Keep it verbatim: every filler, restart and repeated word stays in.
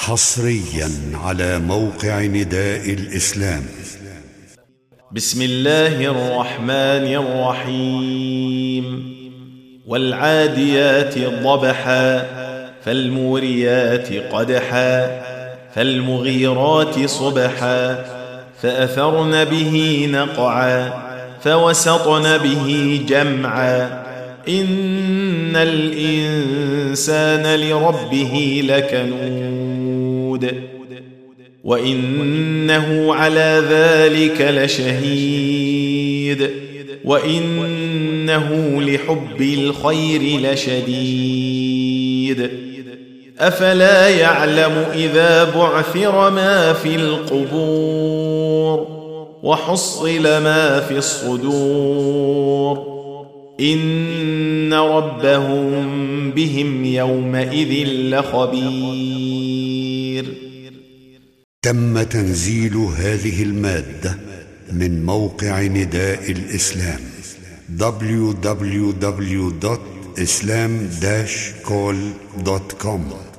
حصريا على موقع نداء الإسلام. بسم الله الرحمن الرحيم. والعاديات ضبحا فالموريات قدحا فالمغيرات صبحا فأثرن به نقعا فوسطن به جمعا إن الإنسان لربه لكنود وإنه على ذلك لشهيد وإنه لحب الخير لشديد أفلا يعلم إذا بعثر ما في القبور وحصل ما في الصدور إن ربهم بهم يومئذ لخبير. تم تنزيل هذه المادة من موقع نداء الإسلام دبليو دبليو دبليو دوت إسلام داش كول دوت كوم.